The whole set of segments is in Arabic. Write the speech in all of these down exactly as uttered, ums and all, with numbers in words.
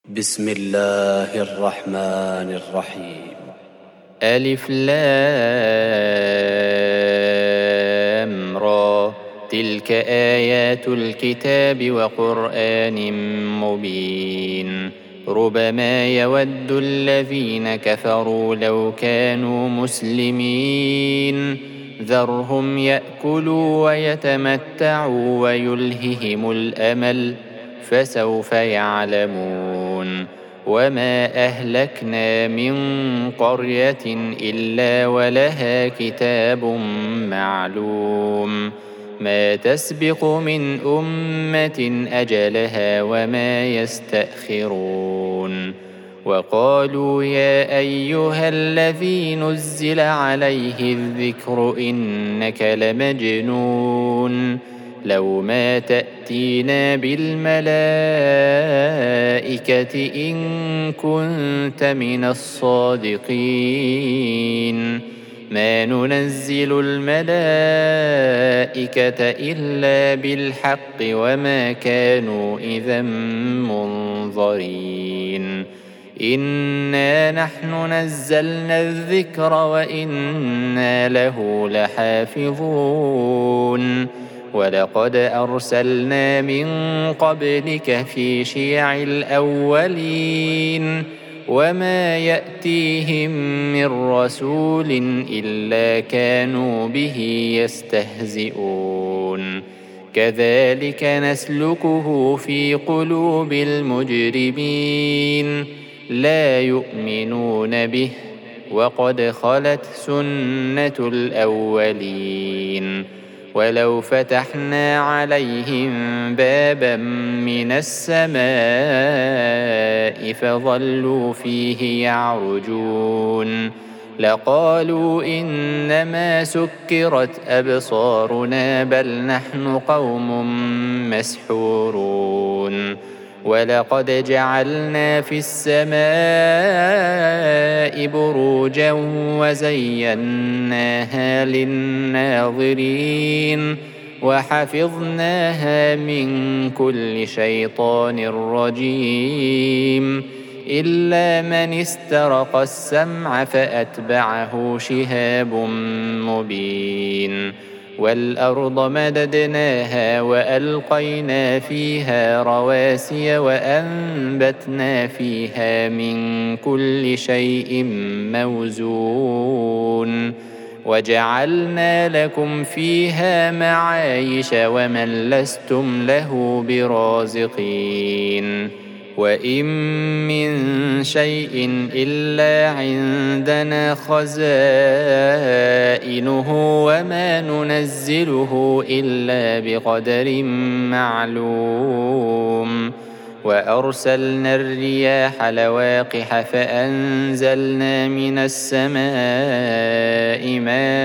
بسم الله الرحمن الرحيم. ألف لام را تلك آيات الكتاب وقرآن مبين ربما يود الذين كفروا لو كانوا مسلمين ذرهم يأكلوا ويتمتعوا ويلههم الأمل فسوف يعلمون وما أهلكنا من قرية إلا ولها كتاب معلوم ما تسبق من أمة أجلها وما يستأخرون وقالوا يا أيها الذي نزل عليه الذكر إنك لمجنون لو ما تأتينا بالملائكة إن كنت من الصادقين ما ننزل الملائكة إلا بالحق وما كانوا إذا منظرين إنا نحن نزلنا الذكر وإنا له لحافظون ولقد أرسلنا من قبلك في شيع الأولين وما يأتيهم من رسول إلا كانوا به يستهزئون كذلك نسلكه في قلوب المجرمين لا يؤمنون به وقد خلت سنة الأولين ولو فتحنا عليهم بابا من السماء فظلوا فيه يعرجون لقالوا إنما سكرت أبصارنا بل نحن قوم مسحورون ولقد جعلنا في السماء بروجا وزيناها للناظرين وحفظناها من كل شيطان رجيم إلا من استرق السمع فأتبعه شهاب مبين والأرض مددناها وألقينا فيها رواسي وأنبتنا فيها من كل شيء موزون وجعلنا لكم فيها معايش ومن لستم له برازقين وإن من شيء إلا عندنا خزائنه وما ننزله إلا بقدر معلوم وأرسلنا الرياح لواقح فأنزلنا من السماء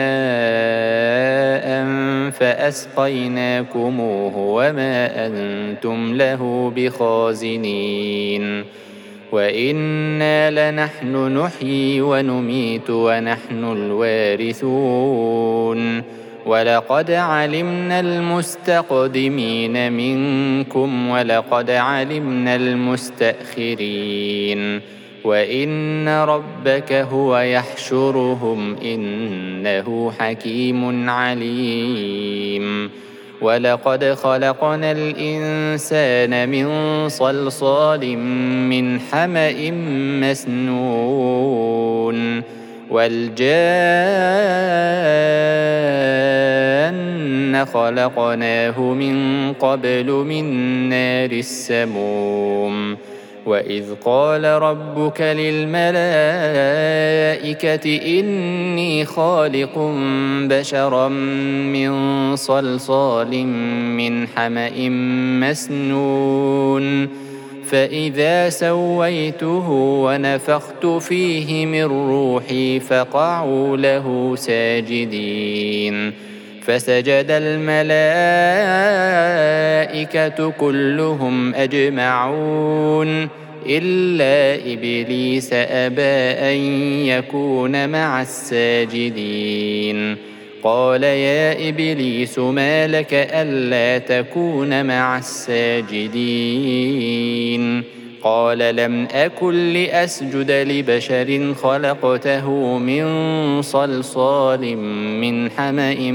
ماء فأسقيناكموه وما أنتم له بخازنين وإنا لنحن نحيي ونميت ونحن الوارثون ولقد علمنا المستقدمين منكم ولقد علمنا المستأخرين وإن ربك هو يحشرهم إنه حكيم عليم ولقد خلقنا الإنسان من صلصال من حمأ مسنون والجان خلقناه من قبل من نار السموم وإذ قال ربك للملائكة إني خالق بشرا من صلصال من حمأ مسنون فإذا سويته ونفخت فيه من روحي فقعوا له ساجدين فسجد الملائكة كلهم أجمعون إلا إبليس أبى أن يكون مع الساجدين قال يا إبليس ما لك ألا تكون مع الساجدين قال لم أكن لأسجد لبشر خلقته من صلصال من حمأ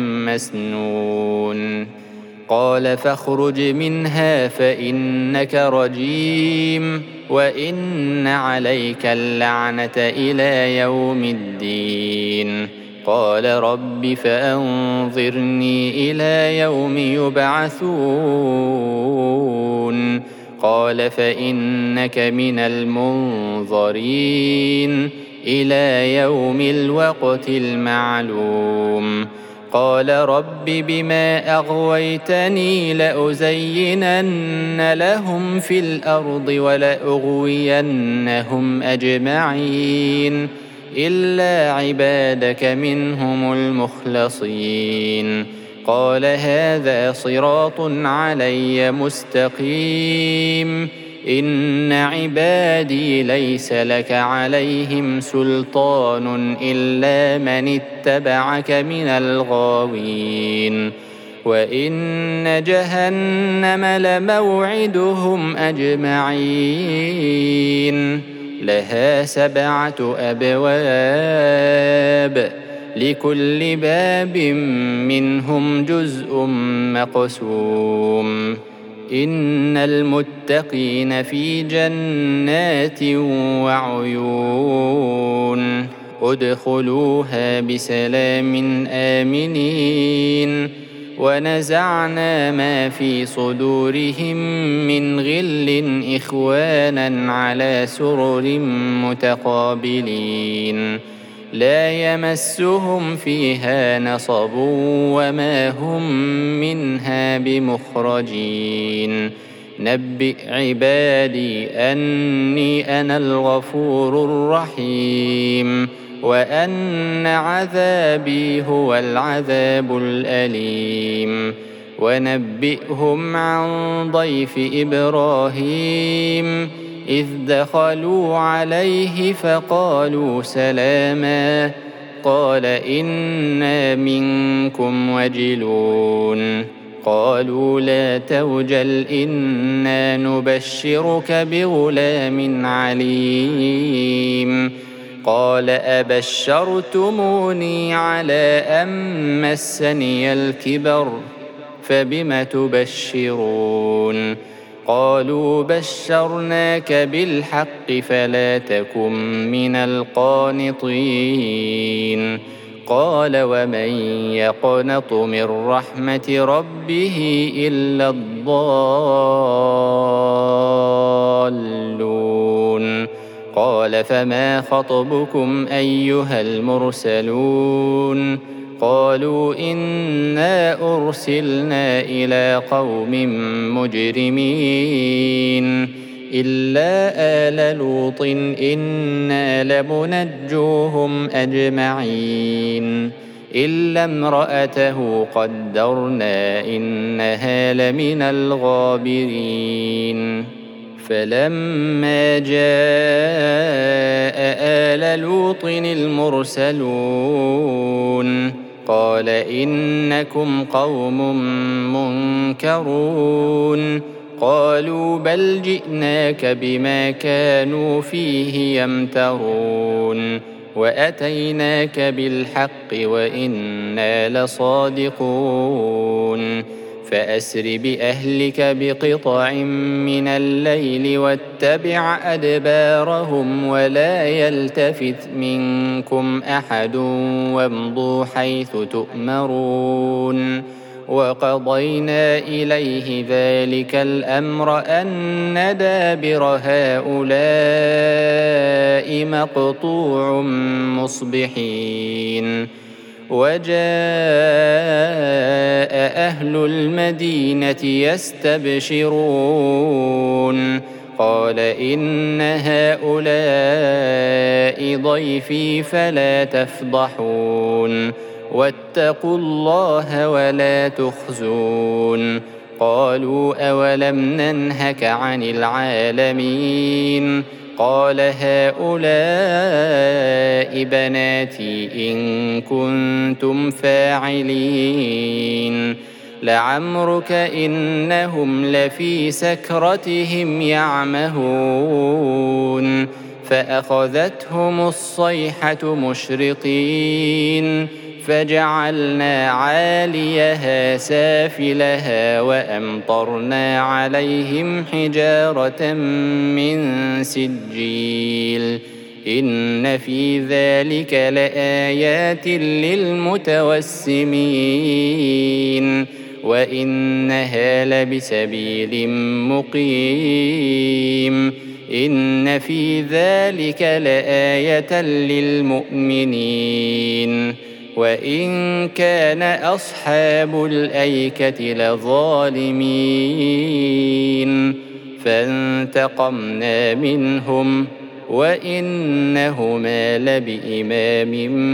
مسنون قال فاخرج منها فإنك رجيم وإن عليك اللعنة إلى يوم الدين قال رب فأنظرني إلى يوم يبعثون قال فإنك من المنظرين إلى يوم الوقت المعلوم قال رب بما أغويتني لأزينن لهم في الأرض ولأغوينهم أجمعين إلا عبادك منهم المخلصين قال هذا صراط علي مستقيم إن عبادي ليس لك عليهم سلطان إلا من اتبعك من الغاوين وإن جهنم لموعدهم أجمعين لها سبعة أبواب لكل باب منهم جزء مقسوم إن المتقين في جنات وعيون ادخلوها بسلام آمنين ونزعنا ما في صدورهم من غل إخوانا على سرر متقابلين لا يمسهم فيها نصب وما هم منها بمخرجين نبئ عبادي أني أنا الغفور الرحيم وأن عذابي هو العذاب الأليم ونبئهم عن ضيف إبراهيم إذ دخلوا عليه فقالوا سلاما قال إنا منكم وجلون قالوا لا توجل إنا نبشرك بغلام عليم قال أبشرتموني على أن مسني الكبر فبم تبشرون قالوا بشرناك بالحق فلا تكن من القانطين قال ومن يقنط من رحمة ربه إلا الضالون قال فما خطبكم أيها المرسلون قالوا إنا أرسلنا إلى قوم مجرمين إلا آل لوط إنا لمنجوهم أجمعين إلا امرأته قدرنا إنها لمن الغابرين فلما جاء آل لوط المرسلون قال إنكم قوم منكرون قالوا بل جئناك بما كانوا فيه يمترون وأتيناك بالحق وإنا لصادقون فأسر بأهلك بقطع من الليل واتبع أدبارهم ولا يلتفت منكم أحد وامضوا حيث تؤمرون وقضينا إليه ذلك الأمر أن دابر هؤلاء مقطوع مصبحين وجاء أهل المدينة يستبشرون قال إن هؤلاء ضيفي فلا تفضحون واتقوا الله ولا تخزون قالوا أولم ننهك عن العالمين قال هؤلاء بناتي إن كنتم فاعلين لعمرك إنهم لفي سكرتهم يعمهون فأخذتهم الصيحة مشرقين فجعلنا عاليها سافلها وأمطرنا عليهم حجارة من سجيل إن في ذلك لآيات للمتوسمين وإنها لبسبيل مقيم إن في ذلك لآية للمؤمنين وإن كان أصحاب الأيكة لظالمين فانتقمنا منهم وإنهما لبإمام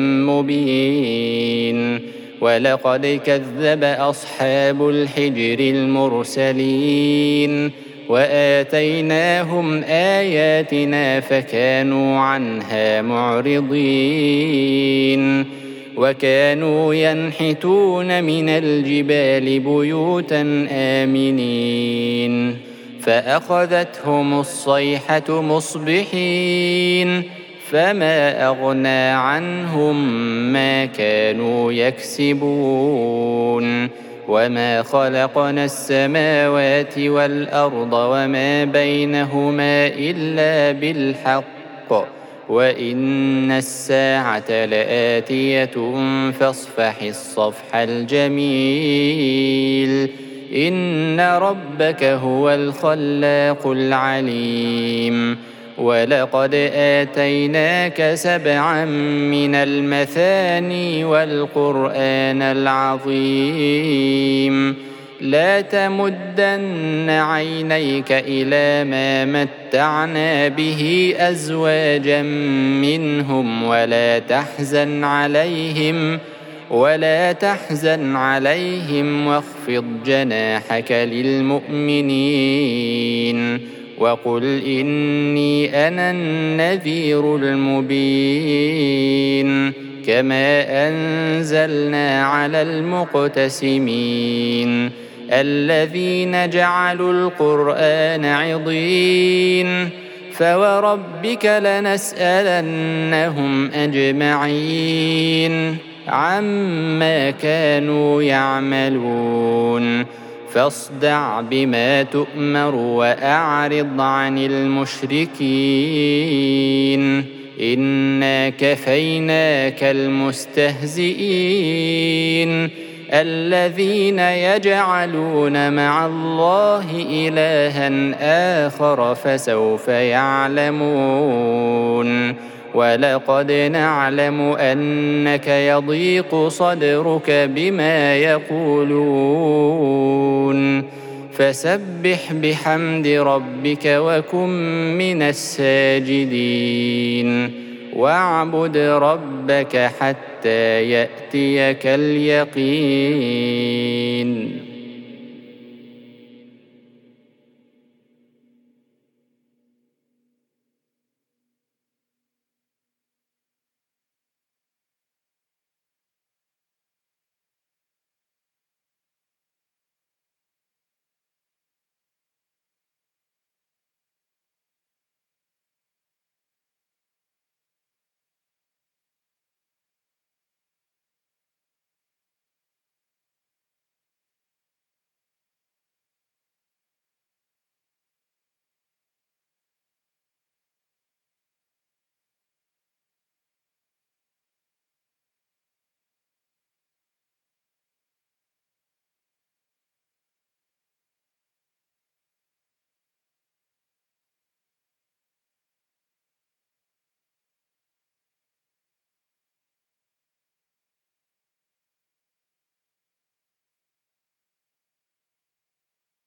مبين ولقد كذب أصحاب الحجر المرسلين وآتيناهم آياتنا فكانوا عنها معرضين وكانوا ينحتون من الجبال بيوتا آمنين فأخذتهم الصيحة مصبحين فما أغنى عنهم ما كانوا يكسبون وما خلقنا السماوات والأرض وما بينهما إلا بالحق وإن الساعة لآتية فاصفح الصفح الجميل إن ربك هو الخلاق العليم ولقد آتيناك سبعا من المثاني والقرآن العظيم لا تمدن عينيك إلى ما متعنا به أزواجا منهم ولا تحزن عليهم ولا تحزن عليهم واخفض جناحك للمؤمنين وقل إني أنا النذير المبين كما أنزلنا على المقتسمين الذين جعلوا القرآن عضين فوربك لنسألنهم أجمعين عما كانوا يعملون فاصدع بما تؤمر وأعرض عن المشركين إنا كفيناك المستهزئين الذين يجعلون مع الله إلها آخر فسوف يعلمون ولقد نعلم أنك يضيق صدرك بما يقولون فسبح بحمد ربك وكن من الساجدين واعبد ربك حتى يأتيك اليقين.